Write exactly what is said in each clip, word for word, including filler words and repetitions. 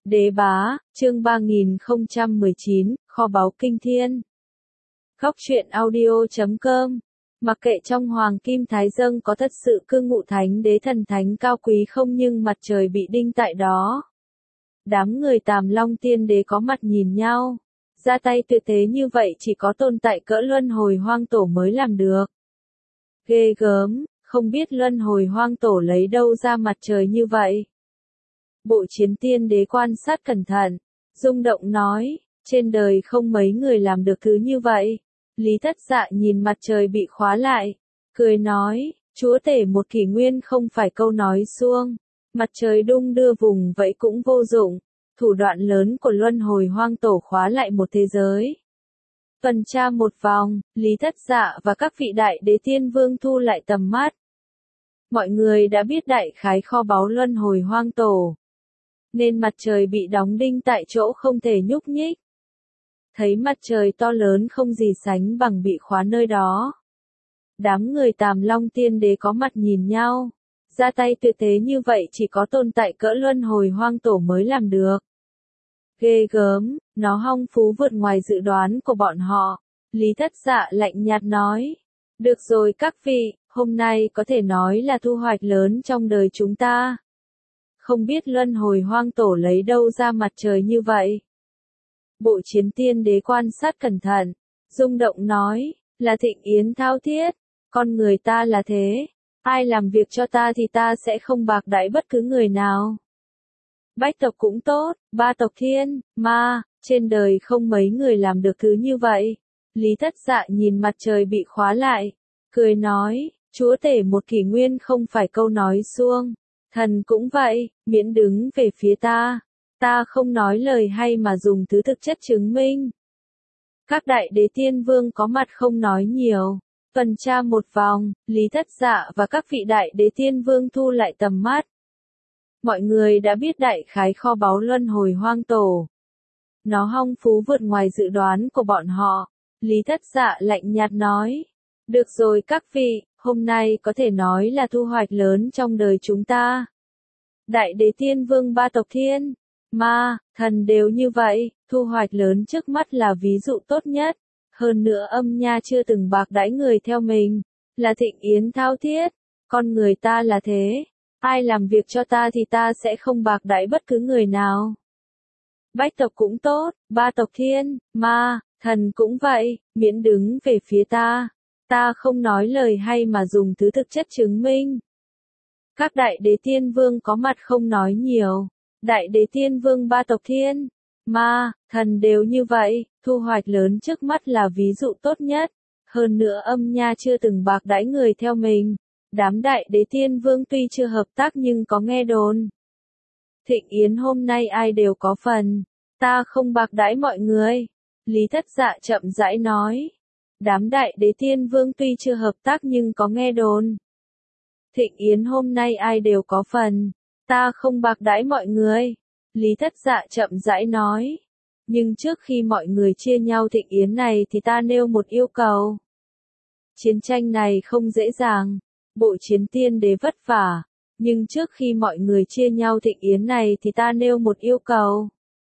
Đế bá, chương ba nghìn không trăm mười chín, kho báu kinh thiên. Góc truyện audio chấm com. Mặc kệ trong Hoàng Kim Thái Dâng có thật sự cư ngụ thánh đế thần thánh cao quý không, nhưng mặt trời bị đinh tại đó. Đám người Tàm Long Tiên Đế có mặt nhìn nhau. Ra tay tuyệt thế như vậy chỉ có tồn tại cỡ Luân Hồi Hoang Tổ mới làm được. Ghê gớm, không biết Luân Hồi Hoang Tổ lấy đâu ra mặt trời như vậy. Bộ Chiến Tiên Đế quan sát cẩn thận, rung động nói, trên đời không mấy người làm được thứ như vậy. Lý Thất Dạ nhìn mặt trời bị khóa lại, cười nói, chúa tể một kỷ nguyên không phải câu nói suông, mặt trời đung đưa vùng vậy cũng vô dụng, thủ đoạn lớn của Luân Hồi Hoang Tổ khóa lại một thế giới. Tuần tra một vòng, Lý Thất Dạ và các vị đại đế tiên vương thu lại tầm mắt. Mọi người đã biết đại khái kho báu Luân Hồi Hoang Tổ, nên mặt trời bị đóng đinh tại chỗ không thể nhúc nhích. Thấy mặt trời to lớn không gì sánh bằng bị khóa nơi đó. Đám người Tàm Long Tiên Đế có mặt nhìn nhau. Ra tay tuyệt thế như vậy chỉ có tồn tại cỡ Luân Hồi Hoang Tổ mới làm được. Ghê gớm, nó hong phú vượt ngoài dự đoán của bọn họ. Lý Thất Dạ lạnh nhạt nói. Được rồi các vị, hôm nay có thể nói là thu hoạch lớn trong đời chúng ta. Không biết Luân Hồi Hoang Tổ lấy đâu ra mặt trời như vậy. Bộ Chiến Tiên Đế quan sát cẩn thận, rung động nói, là thịnh yến thao thiết, con người ta là thế, ai làm việc cho ta thì ta sẽ không bạc đãi bất cứ người nào. Bách tộc cũng tốt, ba tộc thiên, ma, trên đời không mấy người làm được thứ như vậy. Lý Thất Dạ nhìn mặt trời bị khóa lại, cười nói, chúa tể một kỷ nguyên không phải câu nói suông. Thần cũng vậy, miễn đứng về phía ta. Ta không nói lời hay mà dùng thứ thực chất chứng minh. Các đại đế tiên vương có mặt không nói nhiều. Tuần tra một vòng, Lý Thất Dạ và các vị đại đế tiên vương thu lại tầm mắt. Mọi người đã biết đại khái kho báu Luân Hồi Hoang Tổ. Nó hong phú vượt ngoài dự đoán của bọn họ. Lý Thất Dạ lạnh nhạt nói. Được rồi các vị, hôm nay có thể nói là thu hoạch lớn trong đời chúng ta. Đại đế tiên vương ba tộc thiên, ma, thần đều như vậy, thu hoạch lớn trước mắt là ví dụ tốt nhất. Hơn nữa âm nha chưa từng bạc đãi người theo mình, là thịnh yến thao thiết, con người ta là thế, ai làm việc cho ta thì ta sẽ không bạc đãi bất cứ người nào. Bách tộc cũng tốt, ba tộc thiên, ma, thần cũng vậy, miễn đứng về phía ta. Ta không nói lời hay mà dùng thứ thực chất chứng minh. Các đại đế tiên vương có mặt không nói nhiều. Đại đế tiên vương ba tộc thiên, ma, thần đều như vậy, thu hoạch lớn trước mắt là ví dụ tốt nhất. Hơn nữa âm nha chưa từng bạc đãi người theo mình. Đám đại đế tiên vương tuy chưa hợp tác nhưng có nghe đồn. Thịnh yến hôm nay ai đều có phần. Ta không bạc đãi mọi người. Lý Thất Dạ chậm rãi nói. Đám đại đế tiên vương tuy chưa hợp tác nhưng có nghe đồn. Thịnh yến hôm nay ai đều có phần. Ta không bạc đãi mọi người. Lý Thất Dạ chậm rãi nói. Nhưng trước khi mọi người chia nhau thịnh yến này thì ta nêu một yêu cầu. Chiến tranh này không dễ dàng. Bộ Chiến Tiên Đế vất vả. Nhưng trước khi mọi người chia nhau thịnh yến này thì ta nêu một yêu cầu.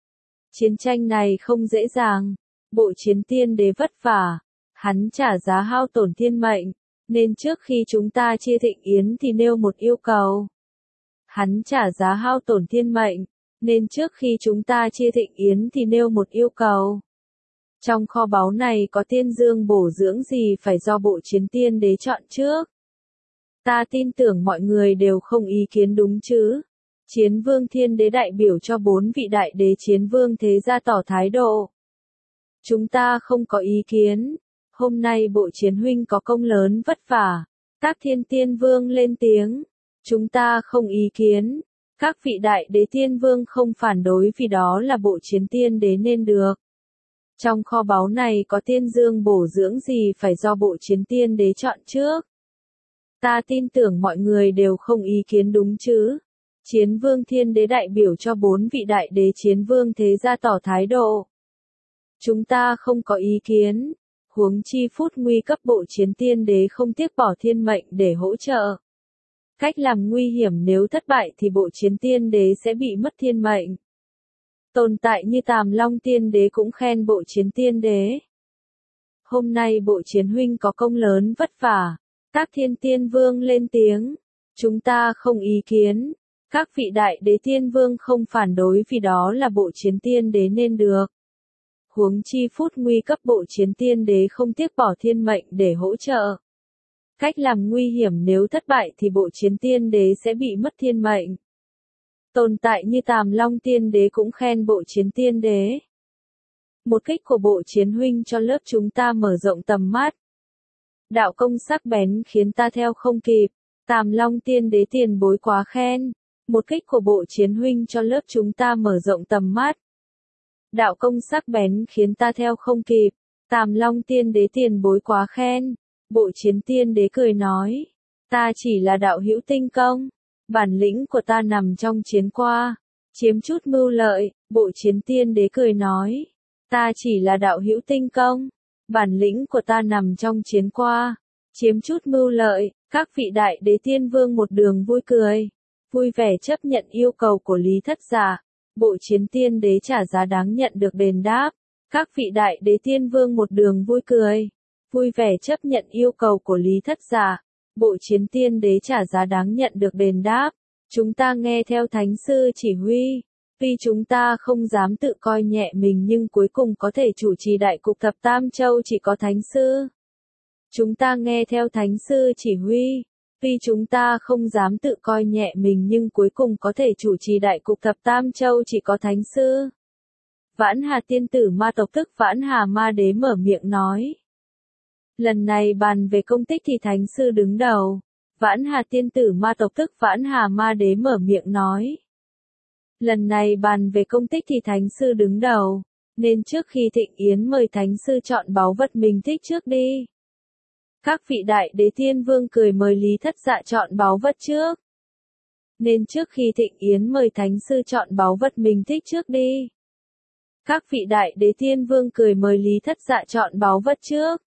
Chiến tranh này không dễ dàng. Bộ Chiến Tiên Đế vất vả. Hắn trả giá hao tổn thiên mệnh, nên trước khi chúng ta chia thịnh yến thì nêu một yêu cầu. Hắn trả giá hao tổn thiên mệnh, nên trước khi chúng ta chia thịnh yến thì nêu một yêu cầu. Trong kho báu này có tiên dương bổ dưỡng gì phải do Bộ Chiến Tiên Đế chọn trước. Ta tin tưởng mọi người đều không ý kiến đúng chứ. Chiến Vương Thiên Đế đại biểu cho bốn vị đại đế Chiến Vương thế gia tỏ thái độ. Chúng ta không có ý kiến. Hôm nay Bộ Chiến huynh có công lớn vất vả. Các thiên tiên vương lên tiếng. Chúng ta không ý kiến. Các vị đại đế tiên vương không phản đối vì đó là Bộ Chiến Tiên Đế nên được. Trong kho báu này có tiên dương bổ dưỡng gì phải do Bộ Chiến Tiên Đế chọn trước. Ta tin tưởng mọi người đều không ý kiến đúng chứ. Chiến Vương Thiên Đế đại biểu cho bốn vị đại đế Chiến Vương thế gia tỏ thái độ. Chúng ta không có ý kiến. Huống chi phút nguy cấp Bộ Chiến Tiên Đế không tiếc bỏ thiên mệnh để hỗ trợ. Cách làm nguy hiểm nếu thất bại thì Bộ Chiến Tiên Đế sẽ bị mất thiên mệnh. Tồn tại như Tàm Long Tiên Đế cũng khen Bộ Chiến Tiên Đế. Hôm nay Bộ Chiến huynh có công lớn vất vả. Tác Thiên Tiên Vương lên tiếng. Chúng ta không ý kiến. Các vị đại đế tiên vương không phản đối vì đó là Bộ Chiến Tiên Đế nên được. Huống chi phút nguy cấp Bộ Chiến Tiên Đế không tiếc bỏ thiên mệnh để hỗ trợ. Cách làm nguy hiểm nếu thất bại thì Bộ Chiến Tiên Đế sẽ bị mất thiên mệnh. Tồn tại như Tàm Long Tiên Đế cũng khen Bộ Chiến Tiên Đế. Một kích của Bộ Chiến huynh cho lớp chúng ta mở rộng tầm mắt. Đạo công sắc bén khiến ta theo không kịp. Tàm Long Tiên Đế tiền bối quá khen. Một kích của Bộ Chiến huynh cho lớp chúng ta mở rộng tầm mắt. Đạo công sắc bén khiến ta theo không kịp. Tàm Long Tiên Đế tiền bối quá khen. Bộ Chiến Tiên Đế cười nói. Ta chỉ là đạo hữu tinh công. Bản lĩnh của ta nằm trong chiến qua. Chiếm chút mưu lợi. Bộ Chiến Tiên Đế cười nói. Ta chỉ là đạo hữu tinh công. Bản lĩnh của ta nằm trong chiến qua. Chiếm chút mưu lợi. Các vị đại đế tiên vương một đường vui cười. Vui vẻ chấp nhận yêu cầu của Lý Thất Dạ. Bộ Chiến Tiên Đế trả giá đáng nhận được đền đáp. Các vị đại đế tiên vương một đường vui cười. Vui vẻ chấp nhận yêu cầu của Lý Thất Dạ. Bộ Chiến Tiên Đế trả giá đáng nhận được đền đáp. Chúng ta nghe theo Thánh Sư chỉ huy. Tuy chúng ta không dám tự coi nhẹ mình nhưng cuối cùng có thể chủ trì đại cục thập Tam Châu chỉ có Thánh Sư. Chúng ta nghe theo Thánh Sư chỉ huy. Tuy chúng ta không dám tự coi nhẹ mình nhưng cuối cùng có thể chủ trì đại cục thập Tam Châu chỉ có Thánh Sư. Vãn Hà Tiên Tử Ma tộc tức Vãn Hà Ma Đế mở miệng nói. Lần này bàn về công tích thì Thánh Sư đứng đầu. Vãn Hà Tiên Tử Ma tộc tức Vãn Hà Ma Đế mở miệng nói. Lần này bàn về công tích thì Thánh Sư đứng đầu. Nên trước khi Thịnh Yến mời Thánh Sư chọn báu vật mình thích trước đi. Các vị đại đế tiên vương cười mời Lý Thất Dạ chọn báu vật trước. Nên trước khi Thịnh Yến mời Thánh Sư chọn báu vật mình thích trước đi. Các vị đại đế tiên vương cười mời Lý Thất Dạ chọn báu vật trước.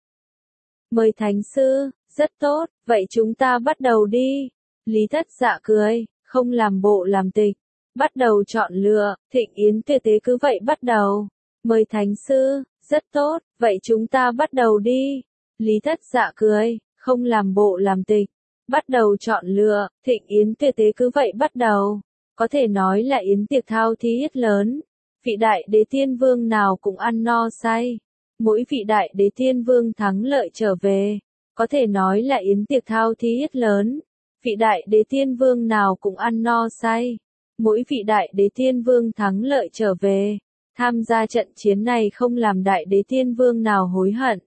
Mời Thánh Sư, rất tốt, vậy chúng ta bắt đầu đi. Lý Thất Dạ cười, không làm bộ làm tịch. Bắt đầu chọn lựa, Thịnh Yến tuyệt tế cứ vậy bắt đầu. Mời Thánh Sư, rất tốt, vậy chúng ta bắt đầu đi. Lý Thất Dạ cười, không làm bộ làm tịch. Bắt đầu chọn lựa, Thịnh Yến tuyệt tế cứ vậy bắt đầu. Có thể nói là yến tiệc thao thí yết lớn. Vị đại đế tiên vương nào cũng ăn no say. Mỗi vị đại đế tiên vương thắng lợi trở về. Có thể nói là yến tiệc thao thí yết lớn. Vị đại đế tiên vương nào cũng ăn no say. Mỗi vị đại đế tiên vương thắng lợi trở về. Tham gia trận chiến này không làm đại đế tiên vương nào hối hận.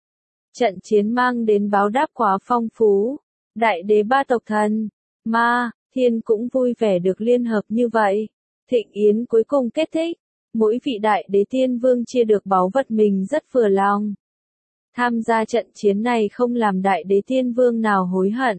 Trận chiến mang đến báo đáp quá phong phú. Đại đế ba tộc thần, Ma, Thiên cũng vui vẻ được liên hợp như vậy. Thịnh Yến cuối cùng kết thích. Mỗi vị đại đế tiên vương chia được báu vật mình rất vừa lòng. Tham gia trận chiến này không làm đại đế tiên vương nào hối hận.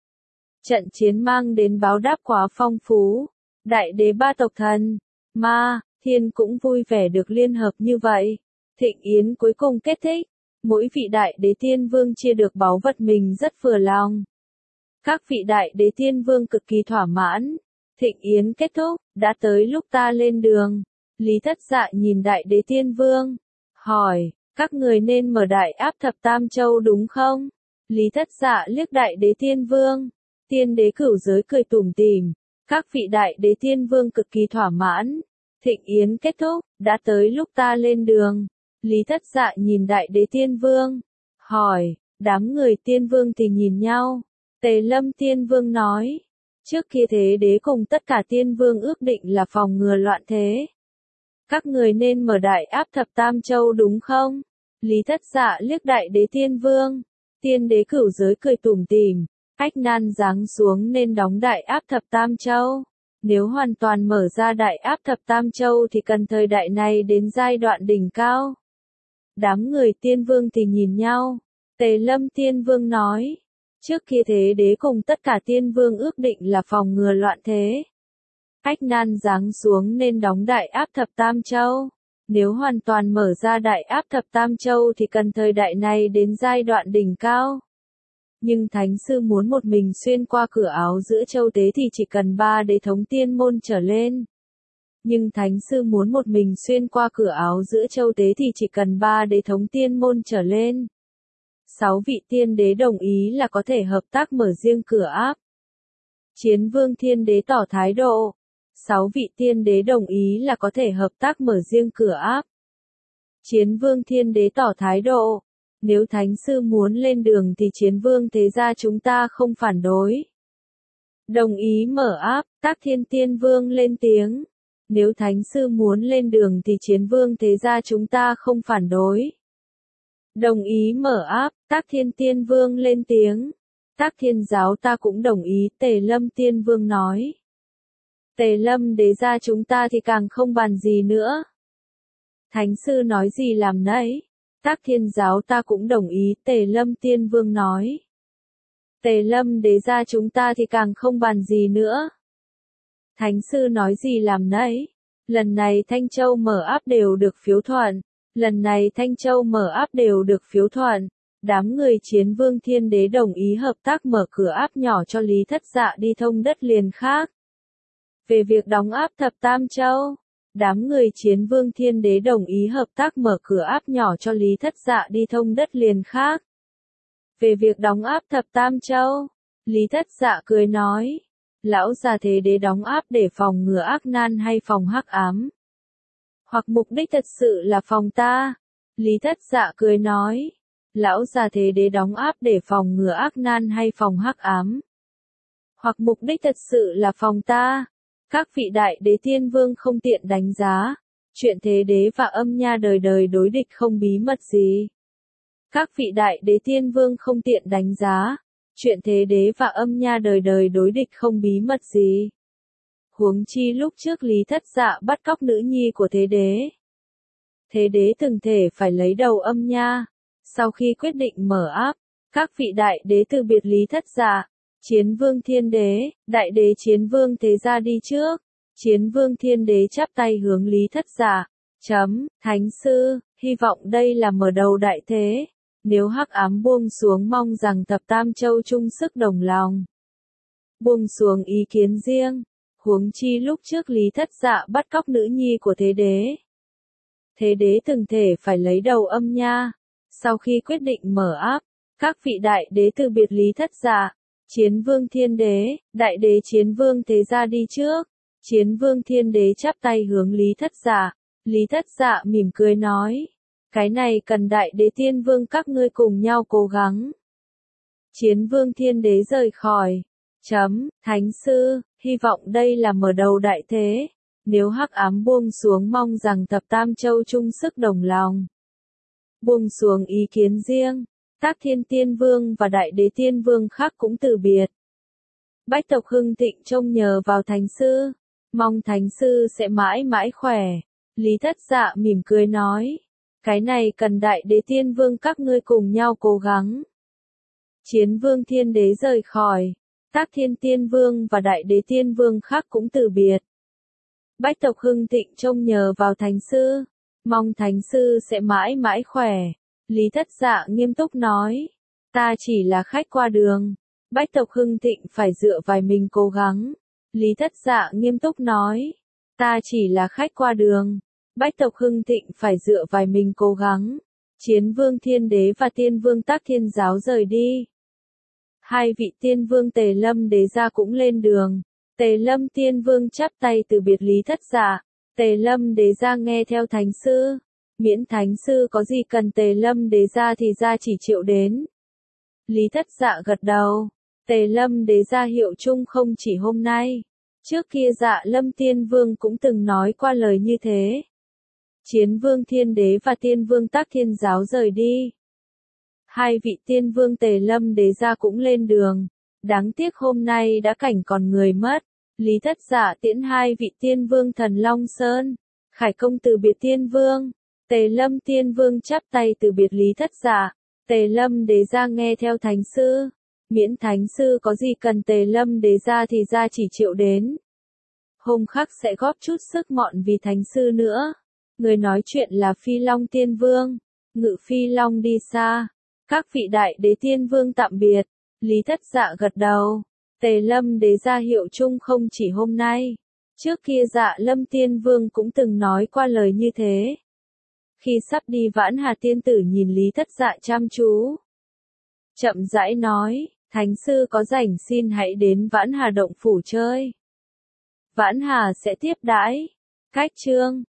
Trận chiến mang đến báo đáp quá phong phú. Đại đế ba tộc thần, Ma, Thiên cũng vui vẻ được liên hợp như vậy. Thịnh Yến cuối cùng kết thích. Mỗi vị đại đế tiên vương chia được báu vật mình rất vừa lòng. Các vị đại đế tiên vương cực kỳ thỏa mãn. Thịnh Yến kết thúc, đã tới lúc ta lên đường. Lý Thất Dạ nhìn đại đế tiên vương. Hỏi, các người nên mở đại áp thập Tam Châu đúng không? Lý Thất Dạ liếc đại đế tiên vương. Tiên đế cửu giới cười tủm tỉm. Các vị đại đế tiên vương cực kỳ thỏa mãn. Thịnh Yến kết thúc, đã tới lúc ta lên đường. Lý Thất Dạ nhìn đại đế tiên vương. Hỏi, đám người tiên vương thì nhìn nhau. Tề Lâm tiên vương nói. Trước kia thế đế cùng tất cả tiên vương ước định là phòng ngừa loạn thế. Các người nên mở đại áp thập Tam Châu đúng không? Lý Thất Dạ liếc đại đế tiên vương. Tiên đế cửu giới cười tủm tỉm. Ách nan giáng xuống nên đóng đại áp thập Tam Châu. Nếu hoàn toàn mở ra đại áp thập Tam Châu thì cần thời đại này đến giai đoạn đỉnh cao. Đám người tiên vương thì nhìn nhau. Tề Lâm tiên vương nói. Trước kia thế đế cùng tất cả tiên vương ước định là phòng ngừa loạn thế. Ách nan giáng xuống nên đóng đại áp thập Tam Châu. Nếu hoàn toàn mở ra đại áp thập Tam Châu thì cần thời đại này đến giai đoạn đỉnh cao. Nhưng Thánh Sư muốn một mình xuyên qua cửa áo giữa châu tế thì chỉ cần ba đế thống tiên môn trở lên. Nhưng thánh sư muốn một mình xuyên qua cửa áo giữa châu tế thì chỉ cần ba đế thống tiên môn trở lên. Sáu vị tiên đế đồng ý là có thể hợp tác mở riêng cửa áp. Chiến vương thiên đế tỏ thái độ. Sáu vị tiên đế đồng ý là có thể hợp tác mở riêng cửa áp. Chiến vương thiên đế tỏ thái độ. Nếu thánh sư muốn lên đường thì chiến vương thế gia chúng ta không phản đối. Đồng ý mở áp, Tác Thiên Tiên Vương lên tiếng. Nếu thánh sư muốn lên đường thì chiến vương thế gia chúng ta không phản đối. Đồng ý mở áp, Tác Thiên Tiên Vương lên tiếng. Tác Thiên giáo ta cũng đồng ý, Tề Lâm Tiên Vương nói. Tề Lâm đế gia chúng ta thì càng không bàn gì nữa. Thánh sư nói gì làm nấy. Tác Thiên giáo ta cũng đồng ý, Tề Lâm Tiên Vương nói. Tề Lâm đế gia chúng ta thì càng không bàn gì nữa. Thánh sư nói gì làm nấy. Lần này Thanh Châu mở áp đều được phiếu thuận. Lần này Thanh Châu mở áp đều được phiếu thuận. Đám người chiến vương thiên đế đồng ý hợp tác mở cửa áp nhỏ cho Lý Thất Dạ đi thông đất liền khác. Về việc đóng áp thập Tam Châu, đám người chiến vương thiên đế đồng ý hợp tác mở cửa áp nhỏ cho Lý Thất Dạ đi thông đất liền khác. Về việc đóng áp thập Tam Châu, Lý Thất Dạ cười nói, lão già thế đế đóng áp để phòng ngừa ác nan hay phòng hắc ám? Hoặc mục đích thật sự là phòng ta? Lý Thất Dạ cười nói, lão già thế đế đóng áp để phòng ngừa ác nan hay phòng hắc ám? Hoặc mục đích thật sự là phòng ta? Các vị đại đế tiên vương không tiện đánh giá, chuyện thế đế và âm nha đời đời đối địch không bí mật gì. Các vị đại đế tiên vương không tiện đánh giá, chuyện thế đế và âm nha đời đời đối địch không bí mật gì. Huống chi lúc trước Lý Thất Dạ bắt cóc nữ nhi của thế đế. Thế đế từng thể phải lấy đầu âm nha. Sau khi quyết định mở áp, các vị đại đế từ biệt Lý Thất Dạ. Chiến vương thiên đế, đại đế chiến vương thế gia đi trước. Chiến vương thiên đế chắp tay hướng Lý Thất Dạ. Chấm, thánh sư, hy vọng đây là mở đầu đại thế. Nếu hắc ám buông xuống mong rằng thập Tam Châu chung sức đồng lòng. Buông xuống ý kiến riêng. Huống chi lúc trước Lý Thất Dạ bắt cóc nữ nhi của thế đế. Thế đế từng thể phải lấy đầu âm nha. Sau khi quyết định mở áp, các vị đại đế từ biệt Lý Thất Dạ. Chiến vương thiên đế, đại đế chiến vương thế gia đi trước. Chiến vương thiên đế chắp tay hướng Lý Thất Dạ. Lý Thất Dạ mỉm cười nói. Cái này cần đại đế tiên vương các ngươi cùng nhau cố gắng. Chiến vương thiên đế rời khỏi. Chấm, thánh sư, hy vọng đây là mở đầu đại thế. Nếu hắc ám buông xuống mong rằng thập Tam Châu chung sức đồng lòng. Buông xuống ý kiến riêng. Tác Thiên Tiên Vương và Đại Đế Tiên Vương khác cũng từ biệt. Bách tộc hưng thịnh trông nhờ vào thánh sư. Mong thánh sư sẽ mãi mãi khỏe. Lý Thất Dạ mỉm cười nói. Cái này cần Đại Đế Tiên Vương các ngươi cùng nhau cố gắng. Chiến vương thiên đế rời khỏi. Tác Thiên Tiên Vương và Đại Đế Tiên Vương khác cũng từ biệt. Bách tộc hưng thịnh trông nhờ vào thánh sư. Mong thánh sư sẽ mãi mãi khỏe. Lý Thất Dạ nghiêm túc nói. Ta chỉ là khách qua đường. Bách tộc hưng thịnh phải dựa vào mình cố gắng. Lý Thất Dạ nghiêm túc nói. Ta chỉ là khách qua đường. Bách tộc hưng thịnh phải dựa vào mình cố gắng. Chiến vương thiên đế và tiên vương Tác Thiên giáo rời đi. Hai vị tiên vương Tề Lâm đế gia cũng lên đường. Tề Lâm tiên vương chắp tay từ biệt Lý Thất Dạ. Tề Lâm đế gia nghe theo thánh sư. Miễn thánh sư có gì cần Tề Lâm đế gia thì gia chỉ triệu đến. Lý Thất Dạ gật đầu. Tề Lâm đế gia hiệu chung không chỉ hôm nay. Trước kia Dạ Lâm Tiên Vương cũng từng nói qua lời như thế. Chiến vương thiên đế và tiên vương Tác Thiên giáo rời đi. Hai vị tiên vương Tề Lâm đế gia cũng lên đường. Đáng tiếc hôm nay đã cảnh còn người mất. Lý Thất Dạ tiễn hai vị tiên vương Thần Long Sơn. Khải công từ biệt tiên vương. Tề Lâm Tiên Vương chắp tay từ biệt Lý Thất Dạ. Tề Lâm đế gia nghe theo thánh sư. Miễn thánh sư có gì cần Tề Lâm đế gia thì gia chỉ triệu đến. Hôm khắc sẽ góp chút sức mọn vì thánh sư nữa. Người nói chuyện là Phi Long Tiên Vương. Ngự Phi Long đi xa. Các vị đại đế tiên vương tạm biệt. Lý Thất Dạ gật đầu. Tề Lâm đế gia hiệu chung không chỉ hôm nay. Trước kia Dạ Lâm Tiên Vương cũng từng nói qua lời như thế. Khi sắp đi Vãn Hà tiên tử nhìn Lý Thất Dạ chăm chú. Chậm rãi nói, Thánh sư có rảnh xin hãy đến Vãn Hà động phủ chơi. Vãn Hà sẽ tiếp đãi. Cách chương